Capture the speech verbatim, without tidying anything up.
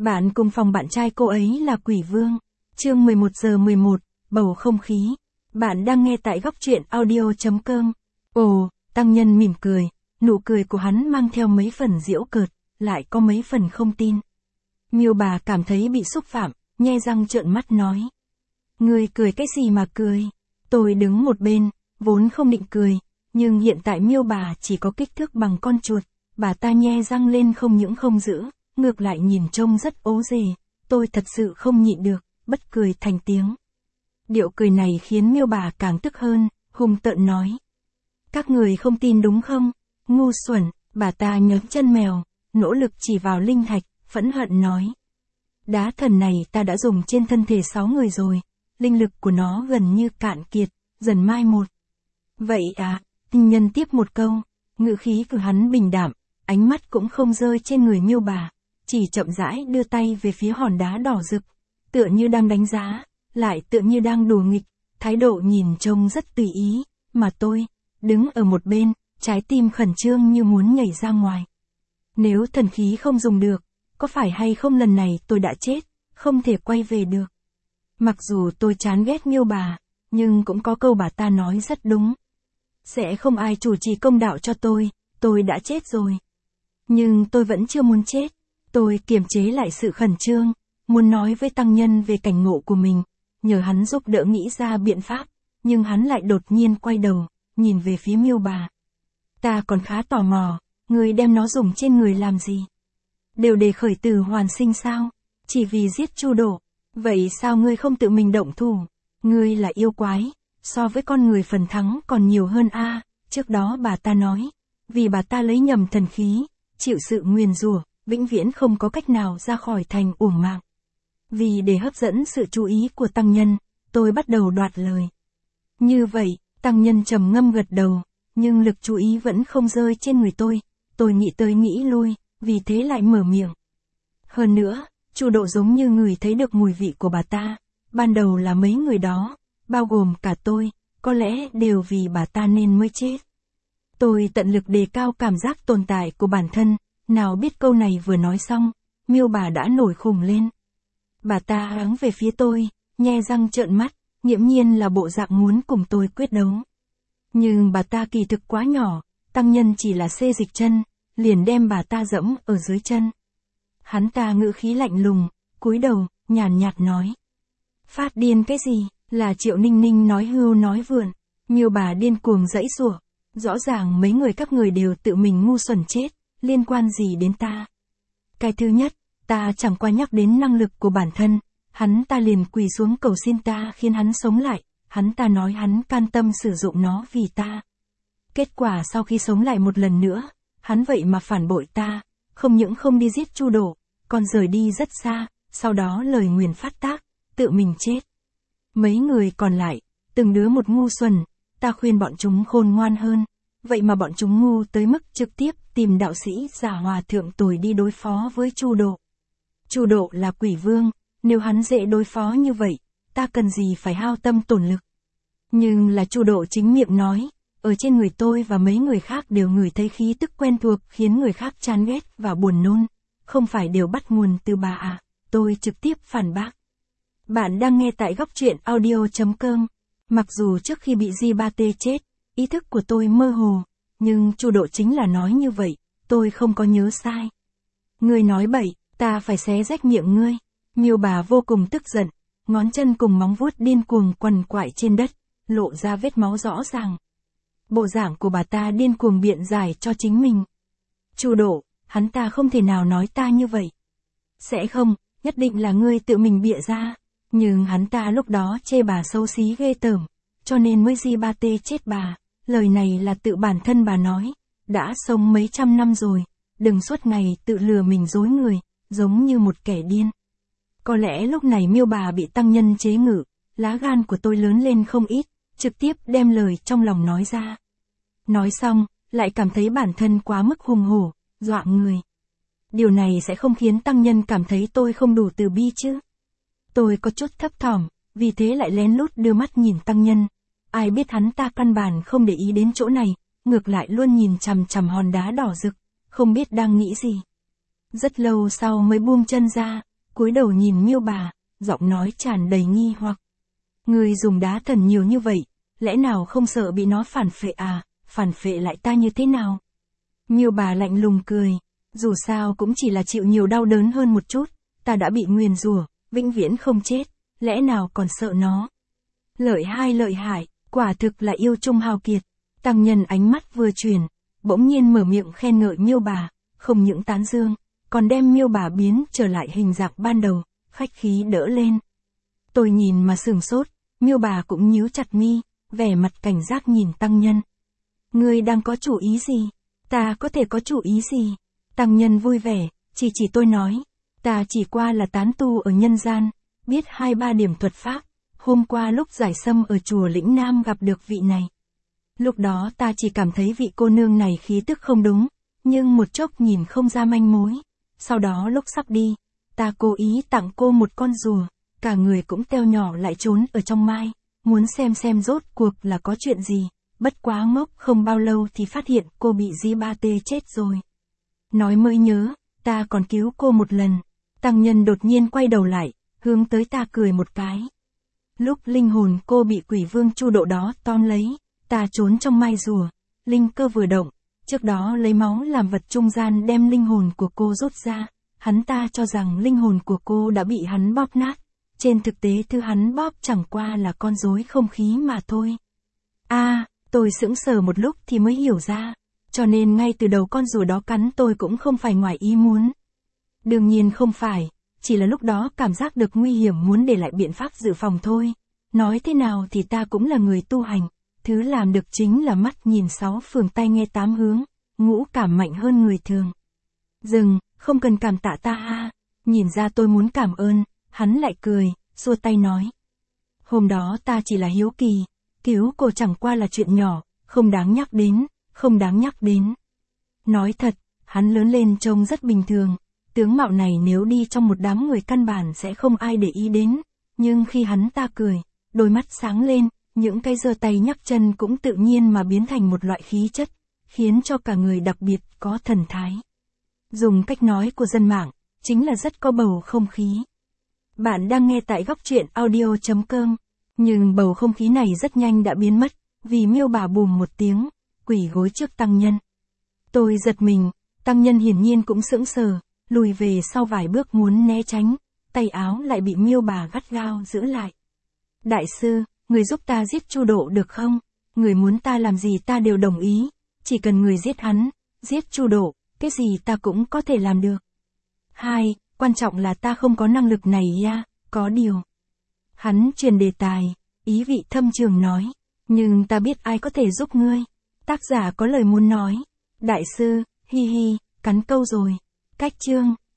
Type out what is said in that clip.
Bạn cùng phòng bạn trai cô ấy là Quỷ Vương. Chương mười một giờ mười một, bầu không khí. Bạn đang nghe tại góc truyện audio chấm com. Ồ, tăng nhân mỉm cười, nụ cười của hắn mang theo mấy phần giễu cợt, lại có mấy phần không tin. Miêu Bà cảm thấy bị xúc phạm, nhe răng trợn mắt nói. Ngươi cười cái gì mà cười? Tôi đứng một bên, vốn không định cười, nhưng hiện tại Miêu Bà chỉ có kích thước bằng con chuột, bà ta nhe răng lên không những không giữ, ngược lại nhìn trông rất ố dề, tôi thật sự không nhịn được, bất cười thành tiếng. Điệu cười này khiến Miêu Bà càng tức hơn, hung tợn nói. Các người không tin đúng không? Ngu xuẩn, bà ta nhấc chân mèo, nỗ lực chỉ vào linh thạch, phẫn hận nói. Đá thần này ta đã dùng trên thân thể sáu người rồi, linh lực của nó gần như cạn kiệt, dần mai một. Vậy à, tinh nhân tiếp một câu, ngữ khí của hắn bình đạm, ánh mắt cũng không rơi trên người Miêu Bà, chỉ chậm rãi đưa tay về phía hòn đá đỏ rực, tựa như đang đánh giá, lại tựa như đang đùa nghịch, thái độ nhìn trông rất tùy ý, mà tôi, đứng ở một bên, trái tim khẩn trương như muốn nhảy ra ngoài. Nếu thần khí không dùng được, có phải hay không lần này tôi đã chết, không thể quay về được. Mặc dù tôi chán ghét Miêu Bà, nhưng cũng có câu bà ta nói rất đúng. Sẽ không ai chủ trì công đạo cho tôi, tôi đã chết rồi. Nhưng tôi vẫn chưa muốn chết, tôi kiềm chế lại sự khẩn trương, muốn nói với tăng nhân về cảnh ngộ của mình, nhờ hắn giúp đỡ nghĩ ra biện pháp, nhưng hắn lại đột nhiên quay đầu, nhìn về phía Miêu Bà. Ta còn khá tò mò, ngươi đem nó dùng trên người làm gì? Đều để khởi tử hoàn sinh sao? Chỉ vì giết Chu Độ, vậy sao ngươi không tự mình động thủ? Ngươi là yêu quái, so với con người phần thắng còn nhiều hơn a. À, trước đó bà ta nói, vì bà ta lấy nhầm thần khí, chịu sự nguyền rủa, vĩnh viễn không có cách nào ra khỏi thành uổng mạng. Vì để hấp dẫn sự chú ý của tăng nhân, tôi bắt đầu đoạt lời. Như vậy, tăng nhân trầm ngâm gật đầu, nhưng lực chú ý vẫn không rơi trên người tôi. Tôi nghĩ tới nghĩ lui, vì thế lại mở miệng. Hơn nữa, Chu Độ giống như người thấy được mùi vị của bà ta. Ban đầu là mấy người đó, bao gồm cả tôi, có lẽ đều vì bà ta nên mới chết. Tôi tận lực đề cao cảm giác tồn tại của bản thân, nào biết câu này vừa nói xong, Miêu Bà đã nổi khùng lên. Bà ta hắng về phía tôi, nhe răng trợn mắt, nghiễm nhiên là bộ dạng muốn cùng tôi quyết đấu. Nhưng bà ta kỳ thực quá nhỏ, tăng nhân chỉ là xê dịch chân, liền đem bà ta dẫm ở dưới chân. Hắn ta ngữ khí lạnh lùng, cúi đầu, nhàn nhạt nói. Phát điên cái gì, là Triệu Ninh Ninh nói hưu nói vượn. Miêu Bà điên cuồng giãy giụa, rõ ràng mấy người các người đều tự mình ngu xuẩn chết, liên quan gì đến ta. Cái thứ nhất, ta chẳng qua nhắc đến năng lực của bản thân, hắn ta liền quỳ xuống cầu xin ta khiến hắn sống lại, hắn ta nói hắn can tâm sử dụng nó vì ta. Kết quả sau khi sống lại một lần nữa, hắn vậy mà phản bội ta, không những không đi giết Chu Độ, còn rời đi rất xa, sau đó lời nguyền phát tác, tự mình chết. Mấy người còn lại, từng đứa một ngu xuẩn, ta khuyên bọn chúng khôn ngoan hơn, vậy mà bọn chúng ngu tới mức trực tiếp tìm đạo sĩ Giả Hòa Thượng Tồi đi đối phó với Chu Độ. Chu Độ là quỷ vương, nếu hắn dễ đối phó như vậy, ta cần gì phải hao tâm tổn lực. Nhưng là Chu Độ chính miệng nói, ở trên người tôi và mấy người khác đều ngửi thấy khí tức quen thuộc khiến người khác chán ghét và buồn nôn, không phải đều bắt nguồn từ bà à, tôi trực tiếp phản bác. Bạn đang nghe tại góc truyện audio chấm com. Mặc dù trước khi bị Di ba tê chết, ý thức của tôi mơ hồ, nhưng Chu Độ chính là nói như vậy, tôi không có nhớ sai. Ngươi nói bậy, ta phải xé rách miệng ngươi. Miêu Bà vô cùng tức giận, ngón chân cùng móng vuốt điên cuồng quằn quại trên đất, lộ ra vết máu rõ ràng. Bộ dạng của bà ta điên cuồng biện giải cho chính mình. Chu Độ, hắn ta không thể nào nói ta như vậy. Sẽ không, nhất định là ngươi tự mình bịa ra. Nhưng hắn ta lúc đó chê bà xấu xí ghê tởm, cho nên mới Di ba tê chết bà. Lời này là tự bản thân bà nói, đã sống mấy trăm năm rồi, đừng suốt ngày tự lừa mình dối người, giống như một kẻ điên. Có lẽ lúc này Miêu Bà bị tăng nhân chế ngự, lá gan của tôi lớn lên không ít, trực tiếp đem lời trong lòng nói ra. Nói xong, lại cảm thấy bản thân quá mức hùng hổ, dọa người. Điều này sẽ không khiến tăng nhân cảm thấy tôi không đủ từ bi chứ. Tôi có chút thấp thỏm, vì thế lại lén lút đưa mắt nhìn tăng nhân. Ai biết hắn ta căn bản không để ý đến chỗ này, ngược lại luôn nhìn chằm chằm hòn đá đỏ rực, không biết đang nghĩ gì. Rất lâu sau mới buông chân ra, cúi đầu nhìn Miêu Bà, giọng nói tràn đầy nghi hoặc. Ngươi dùng đá thần nhiều như vậy, lẽ nào không sợ bị nó phản phệ à, phản phệ lại ta như thế nào? Miêu Bà lạnh lùng cười, dù sao cũng chỉ là chịu nhiều đau đớn hơn một chút, ta đã bị nguyền rủa, vĩnh viễn không chết, lẽ nào còn sợ nó? Lợi hai lợi hại, quả thực là yêu trung hào kiệt. Tăng nhân ánh mắt vừa chuyển, bỗng nhiên mở miệng khen ngợi Miêu Bà, không những tán dương, còn đem Miêu Bà biến trở lại hình dạng ban đầu, khách khí đỡ lên. Tôi nhìn mà sửng sốt, Miêu Bà cũng nhíu chặt mi, vẻ mặt cảnh giác nhìn tăng nhân. Ngươi đang có chủ ý gì? Ta có thể có chủ ý gì? Tăng nhân vui vẻ, chỉ chỉ tôi nói, ta chỉ qua là tán tu ở nhân gian, biết hai ba điểm thuật pháp, hôm qua lúc giải sâm ở chùa Lĩnh Nam gặp được vị này. Lúc đó ta chỉ cảm thấy vị cô nương này khí tức không đúng, nhưng một chốc nhìn không ra manh mối. Sau đó lúc sắp đi, ta cố ý tặng cô một con rùa, cả người cũng teo nhỏ lại trốn ở trong mai, muốn xem xem rốt cuộc là có chuyện gì, bất quá ngốc không bao lâu thì phát hiện cô bị Di Ba Tê chết rồi. Nói mới nhớ, ta còn cứu cô một lần. Tăng nhân đột nhiên quay đầu lại, hướng tới ta cười một cái. Lúc linh hồn cô bị quỷ vương Chu Độ đó tóm lấy, ta trốn trong mai rùa, linh cơ vừa động, trước đó lấy máu làm vật trung gian đem linh hồn của cô rút ra, hắn ta cho rằng linh hồn của cô đã bị hắn bóp nát, trên thực tế thứ hắn bóp chẳng qua là con rối không khí mà thôi. A, à, tôi sững sờ một lúc thì mới hiểu ra, cho nên ngay từ đầu con rùa đó cắn tôi cũng không phải ngoài ý muốn. Đương nhiên không phải, chỉ là lúc đó cảm giác được nguy hiểm muốn để lại biện pháp dự phòng thôi. Nói thế nào thì ta cũng là người tu hành, thứ làm được chính là mắt nhìn sáu phương tai nghe tám hướng, ngũ cảm mạnh hơn người thường. Dừng, không cần cảm tạ ta ha, nhìn ra tôi muốn cảm ơn, hắn lại cười, xua tay nói. Hôm đó ta chỉ là hiếu kỳ, cứu cô chẳng qua là chuyện nhỏ, không đáng nhắc đến, không đáng nhắc đến. Nói thật, hắn lớn lên trông rất bình thường, tướng mạo này nếu đi trong một đám người căn bản sẽ không ai để ý đến, nhưng khi hắn ta cười, đôi mắt sáng lên, những cái giơ tay nhắc chân cũng tự nhiên mà biến thành một loại khí chất, khiến cho cả người đặc biệt có thần thái. Dùng cách nói của dân mạng, chính là rất có bầu không khí. Bạn đang nghe tại góc truyện audio chấm com, nhưng bầu không khí này rất nhanh đã biến mất, vì Miêu Bà bùm một tiếng, quỳ gối trước tăng nhân. Tôi giật mình, tăng nhân hiển nhiên cũng sững sờ, lùi về sau vài bước muốn né tránh, tay áo lại bị Miêu Bà gắt gao giữ lại. Đại sư, người giúp ta giết Chu Độ được không? Người muốn ta làm gì ta đều đồng ý, chỉ cần người giết hắn, giết Chu Độ, cái gì ta cũng có thể làm được. Hai, quan trọng là ta không có năng lực này ya, có điều. Hắn truyền đề tài, ý vị thâm trường nói, nhưng ta biết ai có thể giúp ngươi. Tác giả có lời muốn nói, đại sư, hi hi, cắn câu rồi. Cách chương